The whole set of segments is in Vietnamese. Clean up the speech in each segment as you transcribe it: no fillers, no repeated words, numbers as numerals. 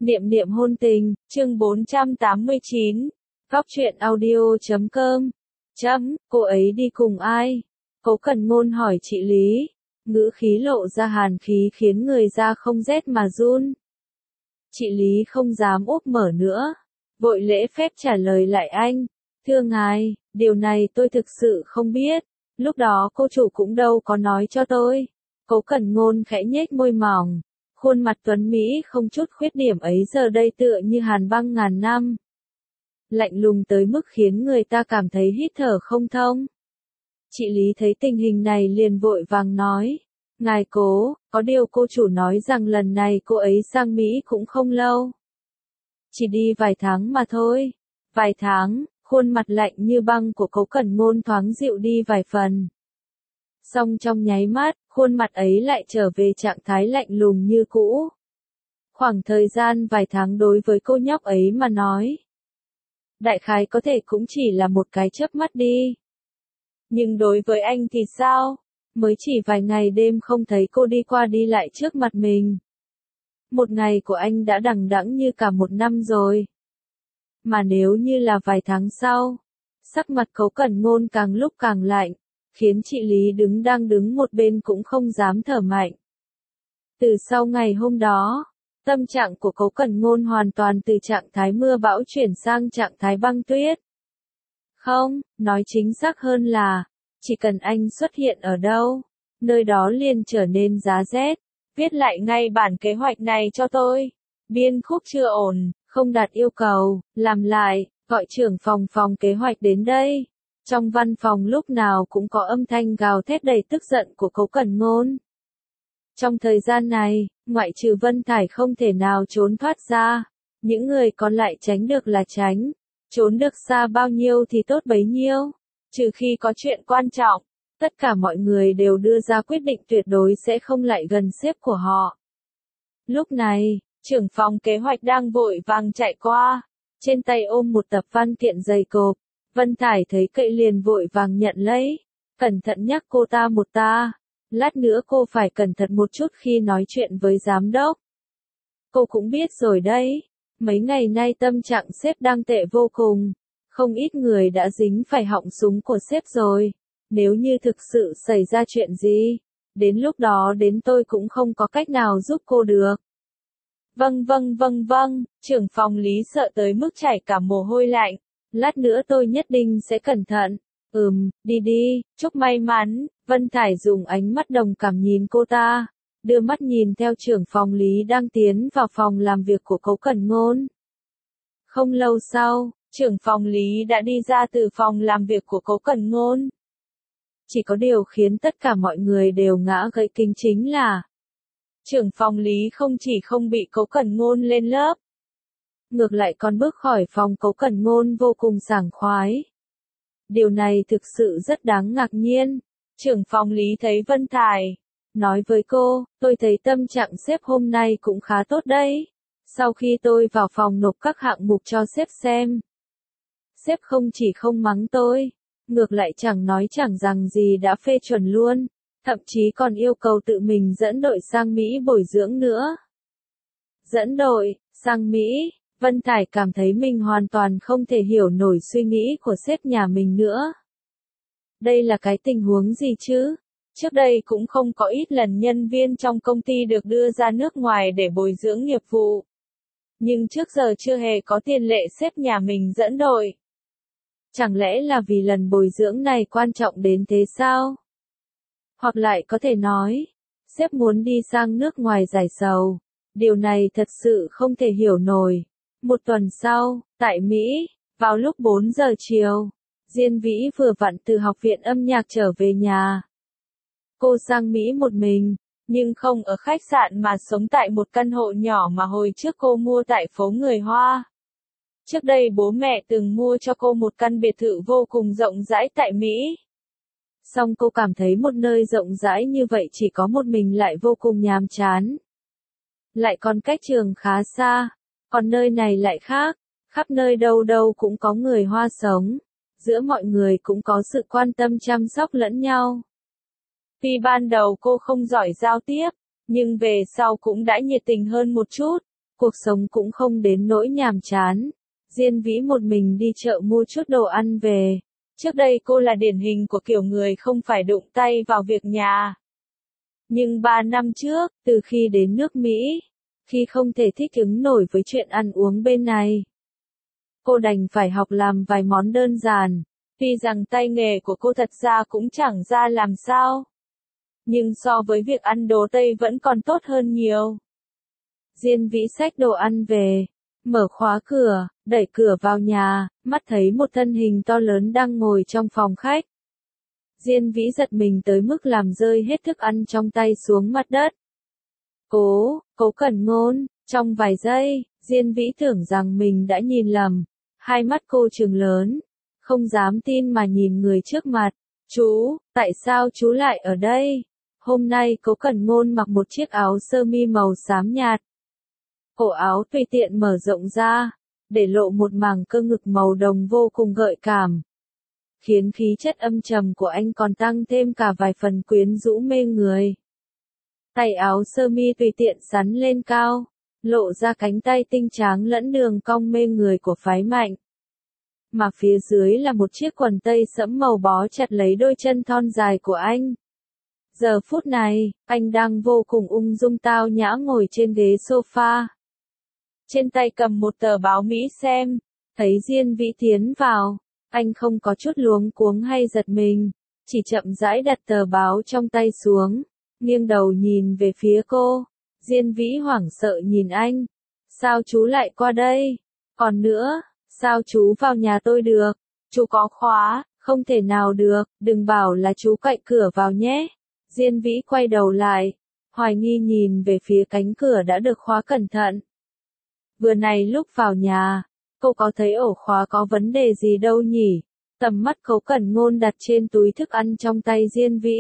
Niệm niệm hôn tình, chương 489. Góc truyện audio.com. Cô ấy đi cùng ai? Cố Cẩn Ngôn hỏi chị Lý. Ngữ khí lộ ra hàn khí khiến người da không rét mà run. Chị Lý không dám úp mở nữa. Vội lễ phép trả lời lại anh. Thưa ngài, điều này tôi thực sự không biết. Lúc đó cô chủ cũng đâu có nói cho tôi. Cố Cẩn Ngôn khẽ nhếch môi mỏng. Khuôn mặt tuấn Mỹ không chút khuyết điểm ấy giờ đây tựa như hàn băng ngàn năm. Lạnh lùng tới mức khiến người ta cảm thấy hít thở không thông. Chị Lý thấy tình hình này liền vội vàng nói. Ngài Cố, có điều cô chủ nói rằng lần này cô ấy sang Mỹ cũng không lâu. Chỉ đi vài tháng mà thôi. Vài tháng, khuôn mặt lạnh như băng của Cố Cẩn Ngôn thoáng dịu đi vài phần. Song trong nháy mắt, khuôn mặt ấy lại trở về trạng thái lạnh lùng như cũ. Khoảng thời gian vài tháng đối với cô nhóc ấy mà nói. Đại khái có thể cũng chỉ là một cái chớp mắt đi. Nhưng đối với anh thì sao? Mới chỉ vài ngày đêm không thấy cô đi qua đi lại trước mặt mình. Một ngày của anh đã đằng đẵng như cả một năm rồi. Mà nếu như là vài tháng sau, sắc mặt Cố Cẩn Ngôn càng lúc càng lạnh, khiến chị Lý đang đứng một bên cũng không dám thở mạnh. Từ sau ngày hôm đó, tâm trạng của Cố Cẩn Ngôn hoàn toàn từ trạng thái mưa bão chuyển sang trạng thái băng tuyết. Không, nói chính xác hơn là, chỉ cần anh xuất hiện ở đâu, nơi đó liền trở nên giá rét. Viết lại ngay bản kế hoạch này cho tôi. Biên khúc chưa ổn, không đạt yêu cầu, làm lại, gọi trưởng phòng kế hoạch đến đây. Trong văn phòng lúc nào cũng có âm thanh gào thét đầy tức giận của Cố Cẩn Ngôn. Trong thời gian này, ngoại trừ Vân Thải không thể nào trốn thoát ra, những người còn lại tránh được là tránh, trốn được xa bao nhiêu thì tốt bấy nhiêu, trừ khi có chuyện quan trọng, tất cả mọi người đều đưa ra quyết định tuyệt đối sẽ không lại gần sếp của họ. Lúc này, trưởng phòng kế hoạch đang vội vàng chạy qua, trên tay ôm một tập văn kiện dày cộp. Vân Thải thấy cậy liền vội vàng nhận lấy, cẩn thận nhắc cô ta một ta, lát nữa cô phải cẩn thận một chút khi nói chuyện với giám đốc. Cô cũng biết rồi đấy, mấy ngày nay tâm trạng sếp đang tệ vô cùng, không ít người đã dính phải họng súng của sếp rồi, nếu như thực sự xảy ra chuyện gì, đến lúc đó đến tôi cũng không có cách nào giúp cô được. Vâng, trưởng phòng Lý sợ tới mức chảy cả mồ hôi lạnh. Lát nữa tôi nhất định sẽ cẩn thận. Đi, chúc may mắn. Vân Thải dùng ánh mắt đồng cảm nhìn cô ta, đưa mắt nhìn theo trưởng phòng Lý đang tiến vào phòng làm việc của Cố Cẩn Ngôn. Không lâu sau, trưởng phòng Lý đã đi ra từ phòng làm việc của Cố Cẩn Ngôn. Chỉ có điều khiến tất cả mọi người đều ngã gãy kinh chính là trưởng phòng Lý không chỉ không bị Cố Cẩn Ngôn lên lớp, ngược lại còn bước khỏi phòng Cố Cẩn Ngôn vô cùng sảng khoái. Điều này thực sự rất đáng ngạc nhiên. Trưởng phòng Lý thấy Vân Thải, nói với cô, tôi thấy tâm trạng sếp hôm nay cũng khá tốt đấy. Sau khi tôi vào phòng nộp các hạng mục cho sếp xem, sếp không chỉ không mắng tôi, ngược lại chẳng nói chẳng rằng gì đã phê chuẩn luôn, thậm chí còn yêu cầu tự mình dẫn đội sang Mỹ bồi dưỡng nữa. Dẫn đội, sang Mỹ? Vân Thải cảm thấy mình hoàn toàn không thể hiểu nổi suy nghĩ của sếp nhà mình nữa. Đây là cái tình huống gì chứ? Trước đây cũng không có ít lần nhân viên trong công ty được đưa ra nước ngoài để bồi dưỡng nghiệp vụ. Nhưng trước giờ chưa hề có tiền lệ sếp nhà mình dẫn đội. Chẳng lẽ là vì lần bồi dưỡng này quan trọng đến thế sao? Hoặc lại có thể nói, sếp muốn đi sang nước ngoài giải sầu. Điều này thật sự không thể hiểu nổi. Một tuần sau, tại Mỹ, vào lúc 4 giờ chiều, Diên Vĩ vừa vặn từ học viện âm nhạc trở về nhà. Cô sang Mỹ một mình, nhưng không ở khách sạn mà sống tại một căn hộ nhỏ mà hồi trước cô mua tại phố người Hoa. Trước đây bố mẹ từng mua cho cô một căn biệt thự vô cùng rộng rãi tại Mỹ. Song cô cảm thấy một nơi rộng rãi như vậy chỉ có một mình lại vô cùng nhàm chán. Lại còn cách trường khá xa. Còn nơi này lại khác, khắp nơi đâu đâu cũng có người Hoa sống, giữa mọi người cũng có sự quan tâm chăm sóc lẫn nhau. Tuy ban đầu cô không giỏi giao tiếp, nhưng về sau cũng đã nhiệt tình hơn một chút, cuộc sống cũng không đến nỗi nhàm chán. Diên Vĩ một mình đi chợ mua chút đồ ăn về. Trước đây cô là điển hình của kiểu người không phải đụng tay vào việc nhà. Nhưng 3 năm trước, từ khi đến nước Mỹ, khi không thể thích ứng nổi với chuyện ăn uống bên này, cô đành phải học làm vài món đơn giản. Tuy rằng tay nghề của cô thật ra cũng chẳng ra làm sao, nhưng so với việc ăn đồ Tây vẫn còn tốt hơn nhiều. Diên Vĩ xách đồ ăn về, mở khóa cửa, đẩy cửa vào nhà, mắt thấy một thân hình to lớn đang ngồi trong phòng khách. Diên Vĩ giật mình tới mức làm rơi hết thức ăn trong tay xuống mặt đất. Cố Cẩn Ngôn, trong vài giây, Diên Vĩ tưởng rằng mình đã nhìn lầm. Hai mắt cô trừng lớn, không dám tin mà nhìn người trước mặt. Chú, tại sao chú lại ở đây? Hôm nay Cố Cẩn Ngôn mặc một chiếc áo sơ mi màu xám nhạt. Cổ áo tùy tiện mở rộng ra, để lộ một mảng cơ ngực màu đồng vô cùng gợi cảm, khiến khí chất âm trầm của anh còn tăng thêm cả vài phần quyến rũ mê người. Tay áo sơ mi tùy tiện xắn lên cao, lộ ra cánh tay tinh tráng lẫn đường cong mê người của phái Mạnh. Mà phía dưới là một chiếc quần tây sẫm màu bó chặt lấy đôi chân thon dài của anh. Giờ phút này, anh đang vô cùng ung dung tao nhã ngồi trên ghế sofa. Trên tay cầm một tờ báo Mỹ xem, thấy Diên Vĩ tiến vào, anh không có chút luống cuống hay giật mình, chỉ chậm rãi đặt tờ báo trong tay xuống, nghiêng đầu nhìn về phía cô. Diên Vĩ hoảng sợ nhìn anh. Sao chú lại qua đây? Còn nữa, sao chú vào nhà tôi được? Chú có khóa, không thể nào được, đừng bảo là chú cậy cửa vào nhé. Diên Vĩ quay đầu lại, hoài nghi nhìn về phía cánh cửa đã được khóa cẩn thận. Vừa này lúc vào nhà, cô có thấy ổ khóa có vấn đề gì đâu nhỉ? Tầm mắt Cố Cẩn Ngôn đặt trên túi thức ăn trong tay Diên Vĩ.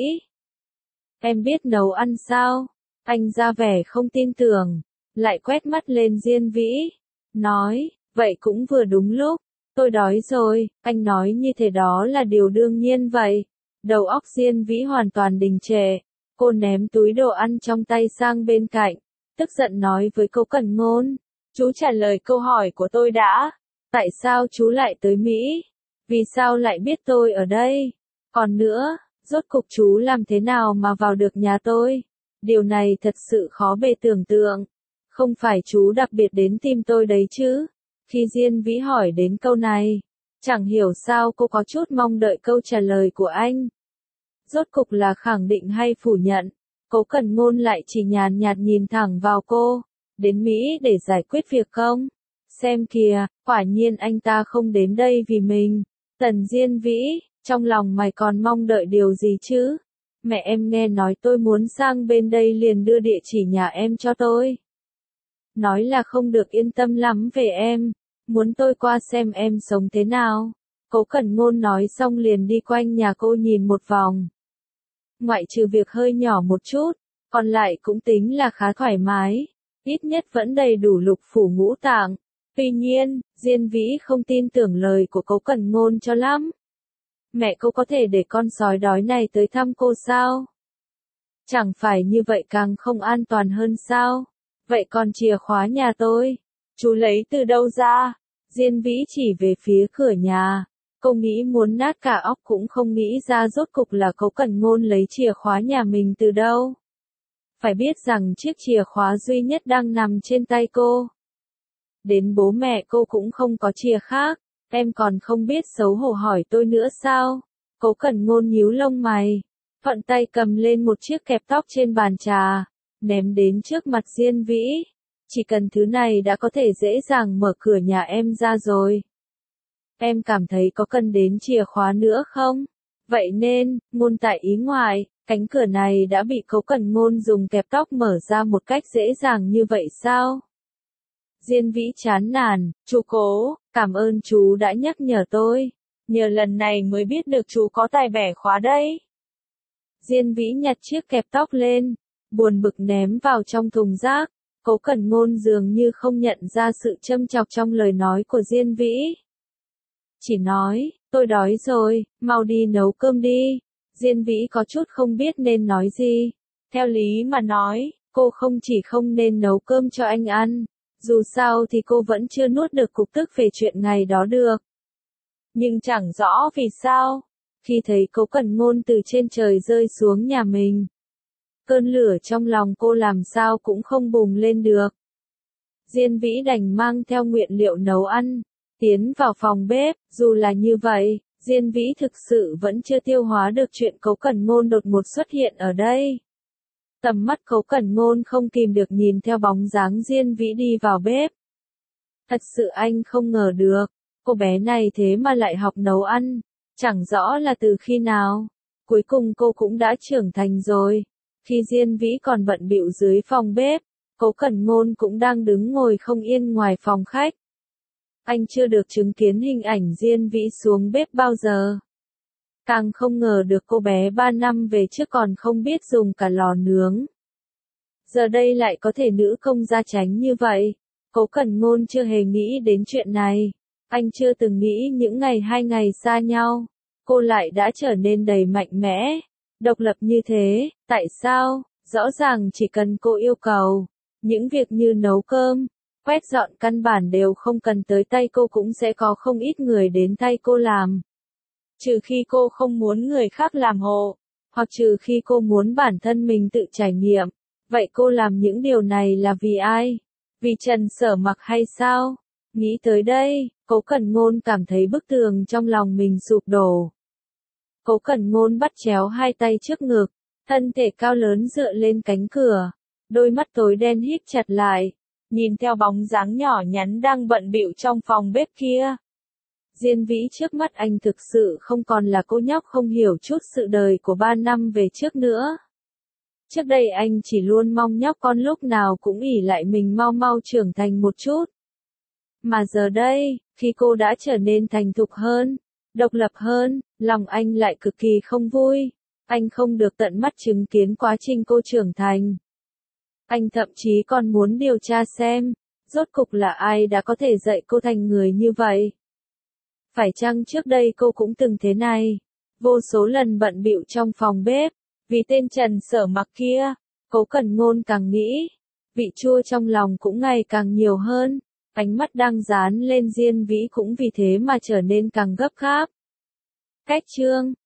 Em biết nấu ăn sao? Anh ra vẻ không tin tưởng, lại quét mắt lên Diên Vĩ, nói, vậy cũng vừa đúng lúc, tôi đói rồi. Anh nói như thế đó là điều đương nhiên vậy. Đầu óc Diên Vĩ hoàn toàn đình trệ, cô ném túi đồ ăn trong tay sang bên cạnh, tức giận nói với Cố Cẩn Ngôn, chú trả lời câu hỏi của tôi đã, tại sao chú lại tới Mỹ? Vì sao lại biết tôi ở đây? Còn nữa, rốt cục chú làm thế nào mà vào được nhà tôi? Điều này thật sự khó bề tưởng tượng. Không phải chú đặc biệt đến tìm tôi đấy chứ? Khi Diên Vĩ hỏi đến câu này, chẳng hiểu sao cô có chút mong đợi câu trả lời của anh. Rốt cục là khẳng định hay phủ nhận? Cố Cẩn Ngôn lại chỉ nhàn nhạt nhìn thẳng vào cô. Đến Mỹ để giải quyết việc không? Xem kìa, quả nhiên anh ta không đến đây vì mình. Tần Diên Vĩ, trong lòng mày còn mong đợi điều gì chứ? Mẹ em nghe nói tôi muốn sang bên đây liền đưa địa chỉ nhà em cho tôi. Nói là không được yên tâm lắm về em, muốn tôi qua xem em sống thế nào. Cố Cẩn Ngôn nói xong liền đi quanh nhà cô nhìn một vòng. Ngoại trừ việc hơi nhỏ một chút, còn lại cũng tính là khá thoải mái, ít nhất vẫn đầy đủ lục phủ ngũ tạng. Tuy nhiên, Diên Vĩ không tin tưởng lời của Cố Cẩn Ngôn cho lắm. Mẹ cô có thể để con sói đói này tới thăm cô sao? Chẳng phải như vậy càng không an toàn hơn sao? Vậy còn chìa khóa nhà tôi? Chú lấy từ đâu ra? Diên Vĩ chỉ về phía cửa nhà. Cô nghĩ muốn nát cả óc cũng không nghĩ ra rốt cục là Cố Cẩn Ngôn lấy chìa khóa nhà mình từ đâu. Phải biết rằng chiếc chìa khóa duy nhất đang nằm trên tay cô. Đến bố mẹ cô cũng không có chìa khác. Em còn không biết xấu hổ hỏi tôi nữa sao? Cố Cẩn Ngôn nhíu lông mày, thuận tay cầm lên một chiếc kẹp tóc trên bàn trà, ném đến trước mặt Diên Vĩ. Chỉ cần thứ này đã có thể dễ dàng mở cửa nhà em ra rồi. Em cảm thấy có cần đến chìa khóa nữa không? Vậy nên, ngôn tại ý ngoại, cánh cửa này đã bị Cố Cẩn Ngôn dùng kẹp tóc mở ra một cách dễ dàng như vậy sao? Diên Vĩ chán nản, chú Cố, cảm ơn chú đã nhắc nhở tôi. Nhờ lần này mới biết được chú có tài bẻ khóa đấy. Diên Vĩ nhặt chiếc kẹp tóc lên, buồn bực ném vào trong thùng rác. Cố Cẩn Ngôn dường như không nhận ra sự châm chọc trong lời nói của Diên Vĩ. Chỉ nói, tôi đói rồi, mau đi nấu cơm đi. Diên Vĩ có chút không biết nên nói gì. Theo lý mà nói, cô không chỉ không nên nấu cơm cho anh ăn, Dù sao thì cô vẫn chưa nuốt được cục tức về chuyện ngày đó được. Nhưng chẳng rõ vì sao, khi thấy Cố Cẩn Ngôn từ trên trời rơi xuống nhà mình, cơn lửa trong lòng cô làm sao cũng không bùng lên được. Diên Vĩ đành mang theo nguyên liệu nấu ăn, tiến vào phòng bếp, dù là như vậy, Diên Vĩ thực sự vẫn chưa tiêu hóa được chuyện Cố Cẩn Ngôn đột ngột xuất hiện ở đây. Tầm mắt Cố Cẩn Ngôn không kìm được nhìn theo bóng dáng Diên Vĩ đi vào bếp. Thật sự anh không ngờ được, cô bé này thế mà lại học nấu ăn, chẳng rõ là từ khi nào. Cuối cùng cô cũng đã trưởng thành rồi. Khi Diên Vĩ còn bận bịu dưới phòng bếp, Cố Cẩn Ngôn cũng đang đứng ngồi không yên ngoài phòng khách. Anh chưa được chứng kiến hình ảnh Diên Vĩ xuống bếp bao giờ. Càng không ngờ được cô bé 3 năm về trước còn không biết dùng cả lò nướng. Giờ đây lại có thể nữ công gia chánh như vậy. Cố Cẩn Ngôn chưa hề nghĩ đến chuyện này. Anh chưa từng nghĩ những ngày 2 ngày xa nhau, cô lại đã trở nên đầy mạnh mẽ, độc lập như thế. Tại sao? Rõ ràng chỉ cần cô yêu cầu, những việc như nấu cơm, quét dọn căn bản đều không cần tới tay cô cũng sẽ có không ít người đến tay cô làm. Trừ khi cô không muốn người khác làm hộ, hoặc trừ khi cô muốn bản thân mình tự trải nghiệm. Vậy cô làm những điều này là vì ai? Vì Trần Sở Mặc hay sao? Nghĩ tới đây, Cố Cẩn Ngôn cảm thấy bức tường trong lòng mình sụp đổ. Cố Cẩn Ngôn bắt chéo hai tay trước ngực, thân thể cao lớn dựa lên cánh cửa, đôi mắt tối đen híp chặt lại, nhìn theo bóng dáng nhỏ nhắn đang bận bịu trong phòng bếp kia. Diên Vĩ trước mắt anh thực sự không còn là cô nhóc không hiểu chút sự đời của 3 năm về trước nữa. Trước đây anh chỉ luôn mong nhóc con lúc nào cũng ỷ lại mình mau mau trưởng thành một chút. Mà giờ đây, khi cô đã trở nên thành thục hơn, độc lập hơn, lòng anh lại cực kỳ không vui. Anh không được tận mắt chứng kiến quá trình cô trưởng thành. Anh thậm chí còn muốn điều tra xem, rốt cục là ai đã có thể dạy cô thành người như vậy. Phải chăng trước đây cô cũng từng thế này, vô số lần bận bịu trong phòng bếp, vì tên Trần Sở Mặc kia. Cố Cẩn Ngôn càng nghĩ, vị chua trong lòng cũng ngày càng nhiều hơn, ánh mắt đang dán lên Diên Vĩ cũng vì thế mà trở nên càng gấp gáp. Cách chương